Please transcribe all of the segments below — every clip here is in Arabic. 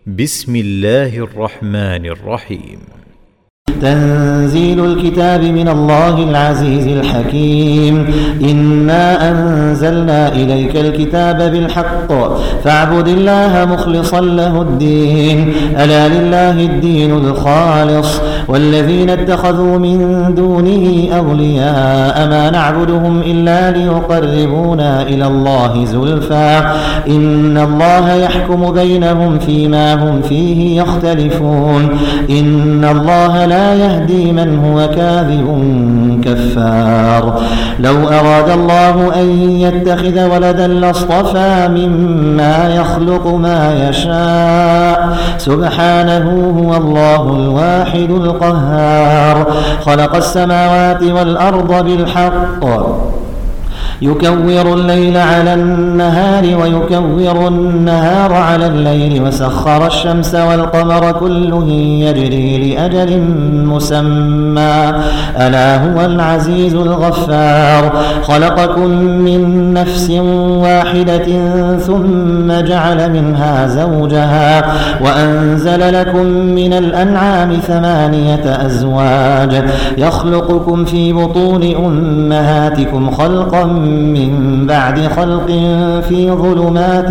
بسم الله الرحمن الرحيم. تنزيل الكتاب من الله العزيز الحكيم. إنا أنزلنا إليك الكتاب بالحق فاعبد الله مخلصا له الدين ألا لله الدين الخالص والذين اتخذوا من دونه أولياء ما نعبدهم إلا ليقربونا إلى الله زلفى إن الله يحكم بينهم فيما هم فيه يختلفون إن الله لا يهدي من هو كاذب كفار. لو أراد الله أن يتخذ ولدا لاصطفى مما يخلق ما يشاء سبحانه هو الله الواحد القهار. خلق السماوات والأرض بالحق يكور الليل على النهار ويكور النهار على الليل وسخر الشمس والقمر كل يجري لأجل مسمى ألا هو العزيز الغفار. خلقكم من نفس واحدة ثم جعل منها زوجها وأنزل لكم من الأنعام 8 أزواج يخلقكم في بطون أمهاتكم خلقا من بعد خلق في ظلمات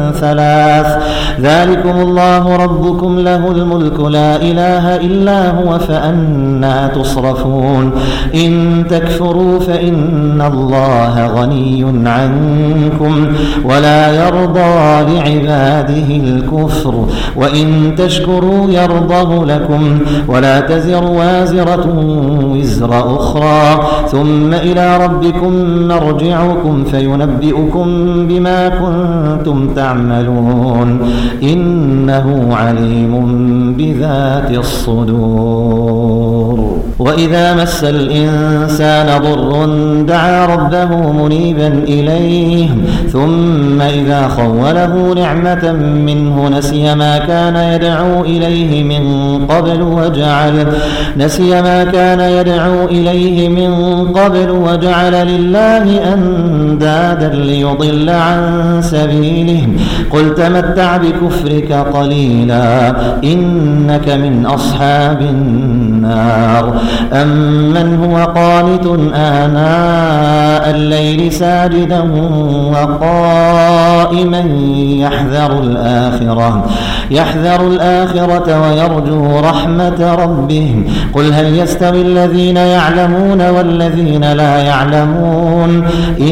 3 ذلكم الله ربكم له الملك لا إله إلا هو فأنى تصرفون. إن تكفروا فإن الله غني عنكم ولا يرضى لعباده الكفر وإن تشكروا يرضه لكم ولا تزر وازرة وزر أخرى ثم إلى ربكم مرجعكم فينبئكم بما كنتم تعملون إنه عليم بذات الصدور. وإذا مس الإنسان ضر دعا ربه منيبا إليه ثم إذا خوله نعمة منه نسي ما كان يدعو إليه من قبل وجعل لله أندادا ليضل عن سبيله قل تمتع بكفرك قليلا إنك من أصحاب النار. أمن هو قانت آناء الليل ساجدا وقائما يحذر الآخرة ويرجو رحمة ربه قل هل يستوي الذين يعلمون والذين لا يعلمون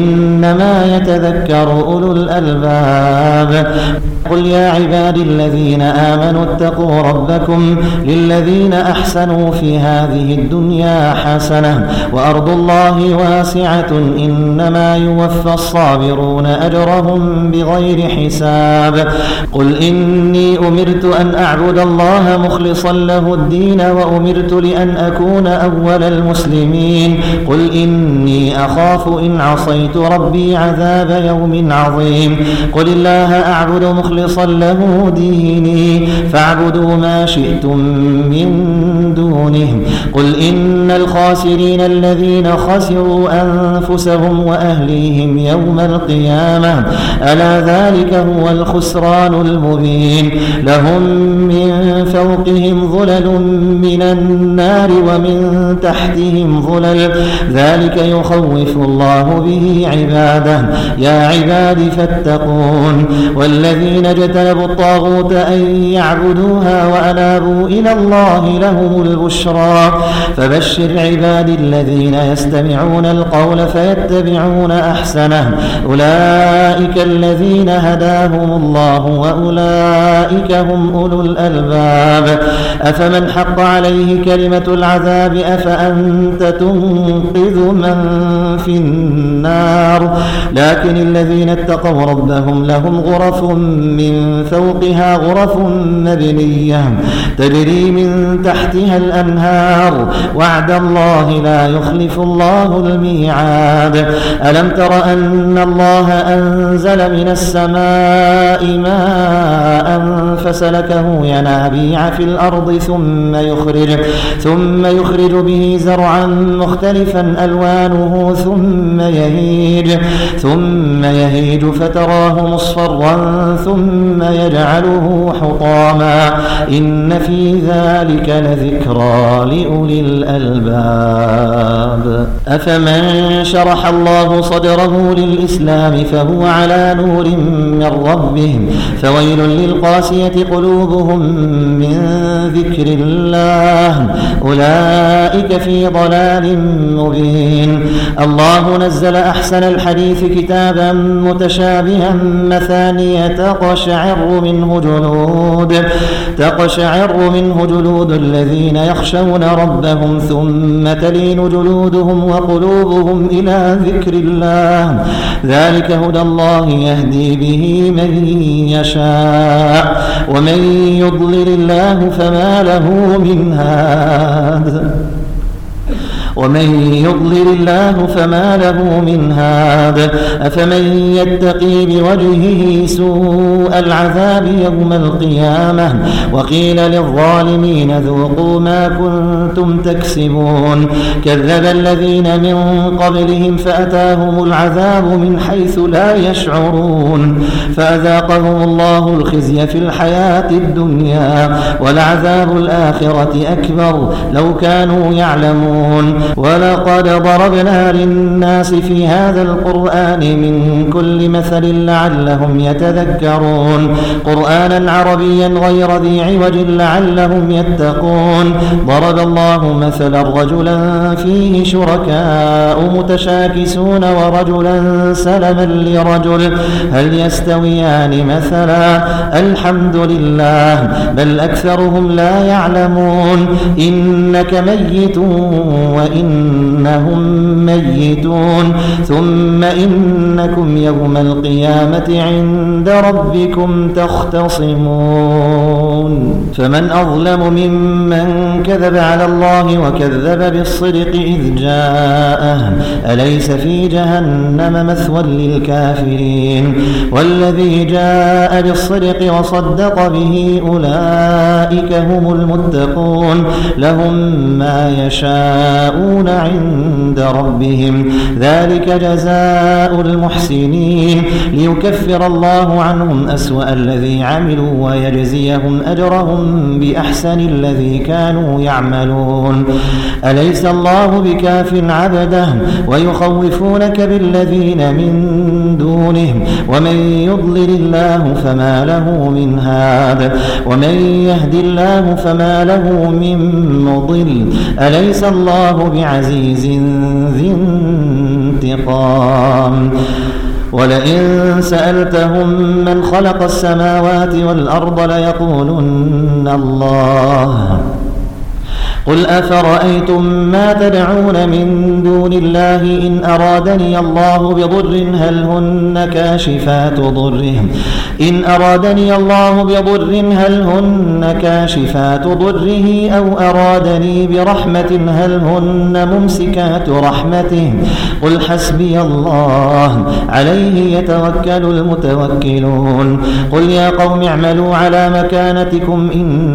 إنما يتذكر أولو الألباب. قل يا عبادي الذين آمنوا اتقوا ربكم للذين أحسنوا في هذه الدنيا حسنة وأرض الله واسعة إنما يوفى الصابرون أجرهم بغير حساب. قل إني أمرت أن أعبد الله مخلصا له الدين وأمرت لأن أكون أول المسلمين. قل إني أخاف إن عصيت ربي عذاب يوم عظيم. قل الله أعبد مخلصا له ديني فاعبدوا ما شئتم من دونه. قل إن الخاسرين الذين خسروا أنفسهم وأهليهم يوم القيامة ألا ذلك هو الخسران المبين. لهم من فوقهم ظلل من النار ومن تحتهم ظلل ذلك يخوف الله به عباده يا عباد فاتقون. والذين اجتنبوا الطاغوت أن يعبدوها وأنابوا إلى الله لهم البشرى فبشر عبادي الذين يستمعون القول فيتبعون أحسنه أولئك الذين هداهم الله وأولئك هم أولو الألباب. أفمن حق عليه كلمة العذاب أفأنت تنقذ من في النار. لكن الذين اتقوا ربهم لهم غرف من فوقها غرف مبنية تجري من تحتها الأنهار وعد الله لا يخلف الله الميعاد. ألم تر أن الله أنزل من السماء ماء فسلكه ينابيع في الأرض ثم يخرج به زرعا مختلفا ألوانه ثم ثم يهيج فتراه مصفرا ثم يجعله حطاما إن في ذلك لذكرى لأولي الألباب أفمن شرح الله صدره للإسلام فهو على نور من ربهم فويل للقاسية قلوبهم من ذكر الله أولئك في ضلال مبين الله نزل أحسن الحديث كتابا متشابها مثانية تقشعر منه جلود الذين يخشون ربهم ثم تلين جلودهم وقلوبهم إلى ذكر الله ذلك هدى الله يهدي به من يشاء ومن يضلل الله فما له من هاد أفمن يتقي بوجهه سوء العذاب يوم القيامة وقيل للظالمين ذوقوا ما كنتم تكسبون كذب الذين من قبلهم فأتاهم العذاب من حيث لا يشعرون فأذاقهم الله الخزي في الحياة الدنيا ولعذاب الآخرة أكبر لو كانوا يعلمون ولقد ضربنا للناس في هذا القرآن من كل مثل لعلهم يتذكرون قرآنا عربيا غير ذي عوج لعلهم يتقون ضرب الله مثلا رجلا فيه شركاء متشاكسون ورجلا سلما لرجل هل يستويان مثلا الحمد لله بل أكثرهم لا يعلمون إنك ميت وإنهم ميتون ثم إنكم يوم القيامة عند ربكم تختصمون فمن أظلم ممن كذب على الله وكذب بالصدق إذ جاءه أليس في جهنم مثوى للكافرين والذي جاء بالصدق وصدق به أولئك هم المتقون لهم ما يشاءون عند ربهم ذلك جزاء المحسنين ليكفر الله عنهم أسوأ الذي عملوا ويجزيهم أجرهم بأحسن الذي كانوا يعملون أليس الله بكاف عبده ويخوفونك بالذين من دونه ومن يضلل الله فما له من هاد ومن يهد الله فما له من مضل أليس الله بعزيز ذي انتقام ولئن سألتهم من خلق السماوات والأرض ليقولن الله قل أفرأيتم ما تدعون من دون الله إن أرادني الله بضر هل هن كاشفات ضره أو أرادني برحمة هل هن ممسكات رحمته قل حسبي الله عليه يتوكل المتوكلون قل يا قوم اعملوا على مكانتكم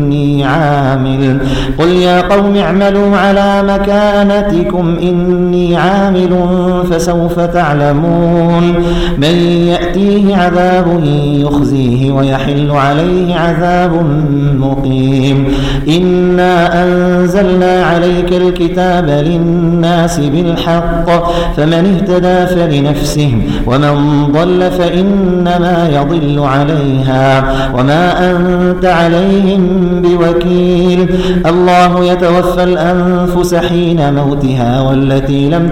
إني عامل فسوف تعلمون من يأتيه عذاب يخزيه ويحل عليه عذاب مقيم إنا أنزلنا عليك الكتاب للناس بالحق فمن اهتدى فلنفسه ومن ضل فإنما يضل عليها وما أنت عليهم بوكيل الله يتوفى الأنفس حين موتها والتي لم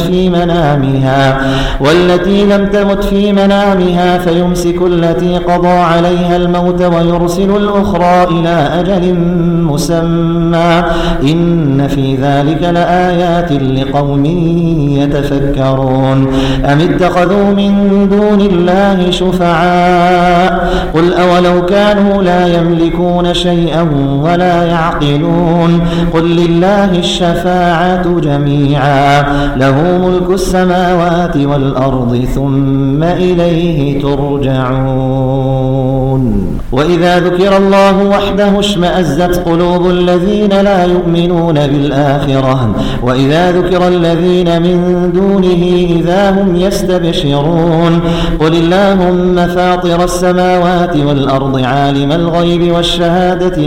تمت في منامها فيمسك التي قضى عليها الموت ويرسل الأخرى إلى أجل مسمى إن في ذلك لآيات لقوم يتفكرون أم اتخذوا من دون الله شفعاء قل أولو كانوا لا يملكون شيئا ولا يعقلون قل لله الشفاعة جميعا له ملك السماوات والأرض ثم إليه ترجعون وإذا ذكر الله وحده اشمأزت قلوب الذين لا يؤمنون بالآخرة وإذا ذكر الذين من دونه إذا هم يستبشرون قل اللهم فاطر السماوات والأرض عالم الغيب والشهادة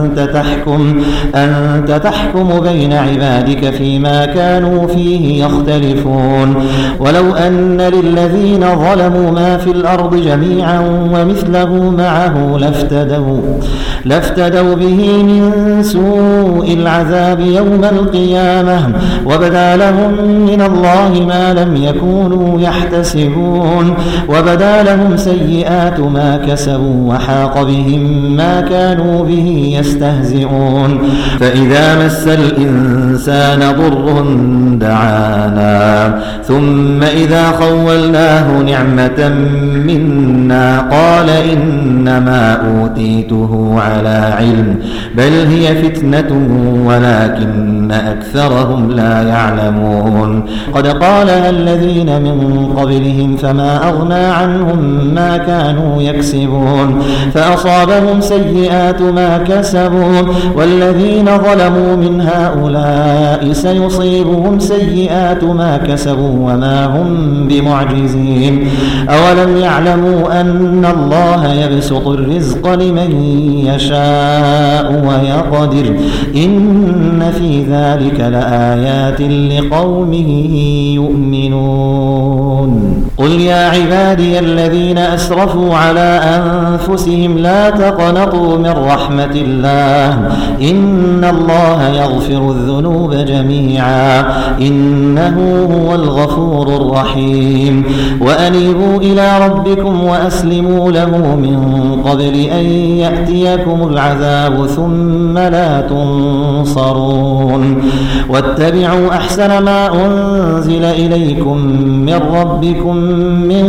أنت تحكم بين عبادك فيما كانوا فيه يختلفون ولو أن للذين ظلموا ما في الأرض جميعا ومثله معه لافتدوا به من سوء العذاب يوم القيامة وبدا لهم من الله ما لم يكونوا يحتسبون وبدا لهم سيئات ما كسبوا وحاق بهم ما كانوا به يستهزئون فإذا مس الإنسان ضر دعانا ثم إذا خولناه نعمة منا قال إنما أوتيته على علم بل هي فتنة ولكن أكثرهم لا يعلمون قد قالها الذين من قبلهم فما أغنى عنهم ما كانوا يكسبون فأصابهم سيئات ما كسبوا والذين ظلموا من هؤلاء سيصيبهم سيئات ما كسبوا وما هم بمعجزين أولم يعلموا أن الله يبسط الرزق لمن يشاء ويقدر إن في ذلك لآيات لقوم يؤمنون قل يا عبادي الذين أسرفوا على أنفسهم لا تقنطوا من رحمة الله إن الله يغفر الذنوب جميعا إنه هو الغفور الرحيم وأنيبوا إلى ربكم وأسلموا له من قبل أن يأتيكم العذاب ثم لا تنصرون واتبعوا أحسن ما أنزل إليكم من ربكم من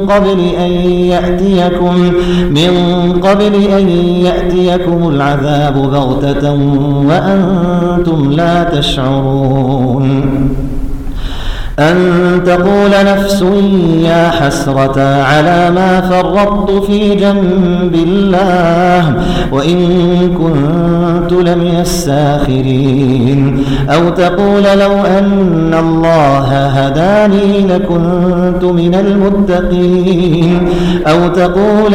قبل أن يأتيكم العذاب بغتة وأنتم لا تشعرون أن تقول نفس يا حسرة على ما فرطت في جنب الله وإن كنت لمن الساخرين أو تقول لو أن الله هداني لكنت من المتقين أو تقول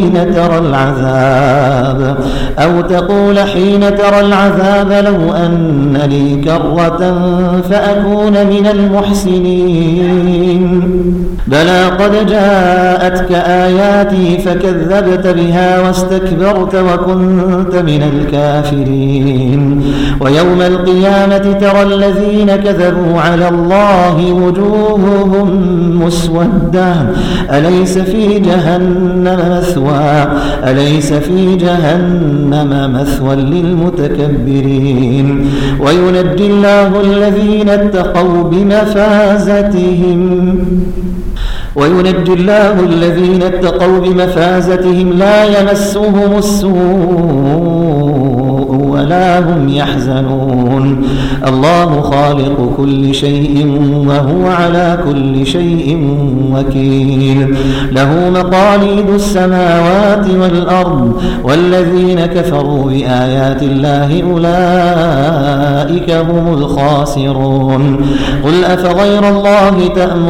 حين ترى العذاب لو أن لي كرة فأكون من المحسنين بلى قد جاءتك آياتي فكذبت بها واستكبرت وكنت من الكافرين ويوم القيامة ترى الذين كذبوا على الله وجوههم مسودة أليس في جهنم مثوى للمتكبرين وينجي الله الذين اتقوا بمفازتهم لا يمسهم السوء ولا هم يحزنون الله خالق كل شيء وهو على كل شيء وكيل له مقاليد السماوات والأرض والذين كفروا بآيات الله أولئك هم الخاسرون قل أفغير الله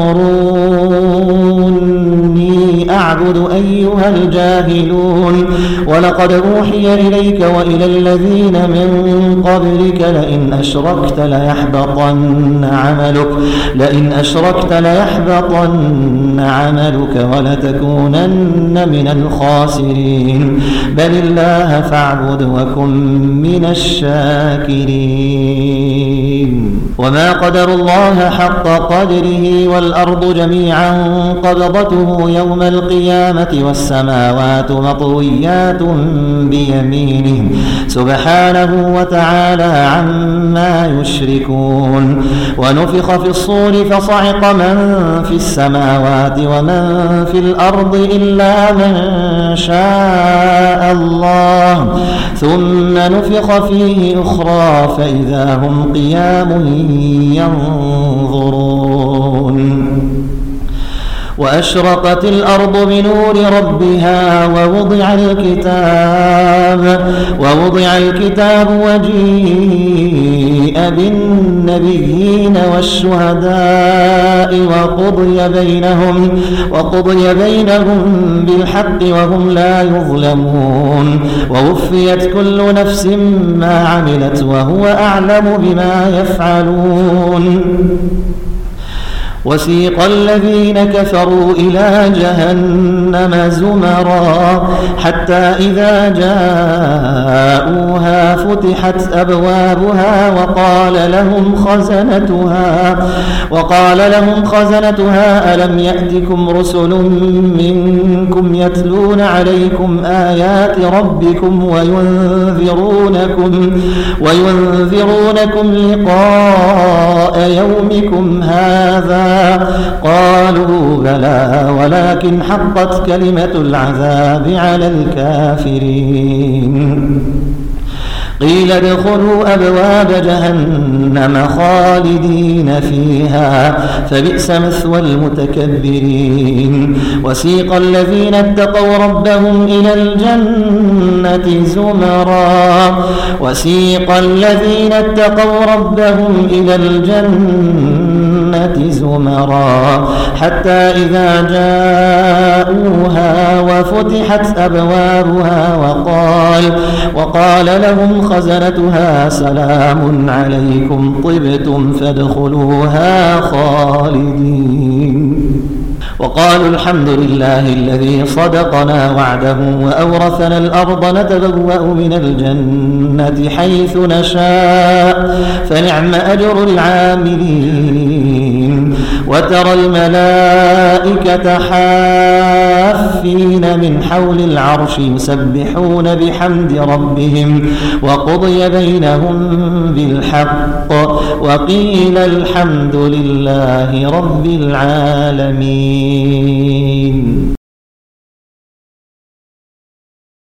تأمروني أعبد أيها الجاهلون ولقد أوحي إليك وإلى الذين من قبلك لئن أشركت ليحبطن عملك ولتكونن من الخاسرين بل الله فاعبد وكن من الشاكرين وما قدر الله حق قدره والأرض جميعا قبضته يوم القيامة والسماوات مطويات بيمينه سبحانه وتعالى عما يشركون ونفخ في الصور فصعق من في السماوات ومن في الأرض إلا من شاء الله ثم نفخ فيه أخرى فإذا هم قيام ينظرون وأشرقت الأرض بنور ربها ووضع الكتاب وجيء بالنبيين والشهداء وقضي بينهم بالحق وهم لا يظلمون ووفيت كل نفس ما عملت وهو أعلم بما يفعلون وسيق الذين كفروا إلى جهنم زمرا حتى إذا جاءوها فتحت أبوابها وقال لهم خزنتها ألم يأتكم رسل منكم يتلون عليكم آيات ربكم وينذرونكم لقاء يومكم هذا قالوا بلى ولكن حقت كلمة العذاب على الكافرين قيل ادخلوا أبواب جهنم خالدين فيها فبئس مثوى المتكبرين وسيق الذين اتقوا ربهم إلى الجنة زمرا حتى إذا جاءوها وفتحت أبوابها وقال لهم خزنتها سلام عليكم طبتم فادخلوها خالدين وقالوا الحمد لله الذي صدقنا وعده وأورثنا الأرض نتبوأ من الجنة حيث نشاء فنعم أجر العاملين وترى الملائكة حافين من حول العرش يسبحون بحمد ربهم وقضي بينهم بالحق وقيل الحمد لله رب العالمين